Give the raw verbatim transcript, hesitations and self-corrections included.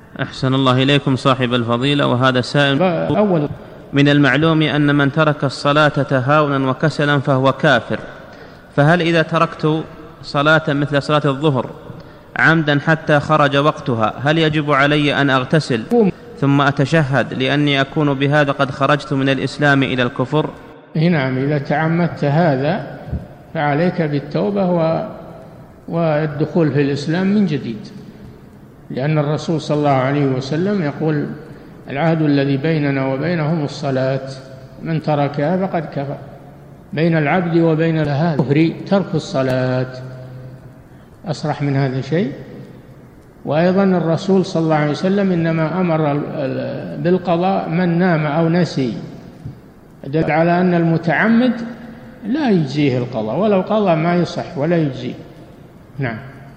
أحسن الله إليكم صاحب الفضيلة. وهذا سائل: أول من المعلوم أن من ترك الصلاة تهاونا وكسلا فهو كافر، فهل إذا تركت صلاة مثل صلاة الظهر عمدا حتى خرج وقتها هل يجب علي أن أغتسل ثم أتشهد لأني أكون بهذا قد خرجت من الإسلام إلى الكفر؟ نعم، إذا تعمدت هذا فعليك بالتوبة والدخول في الإسلام من جديد، لأن الرسول صلى الله عليه وسلم يقول: العهد الذي بيننا وبينهم الصلاة، من تركها فقد كفر. بين العبد وبين الكفر ترك الصلاة، أصرح من هذا شيء. وأيضا الرسول صلى الله عليه وسلم إنما أمر بالقضاء من نام أو نسي، دل على أن المتعمد لا يجزيه القضاء، ولو قضى ما يصح ولا يجزيه. نعم.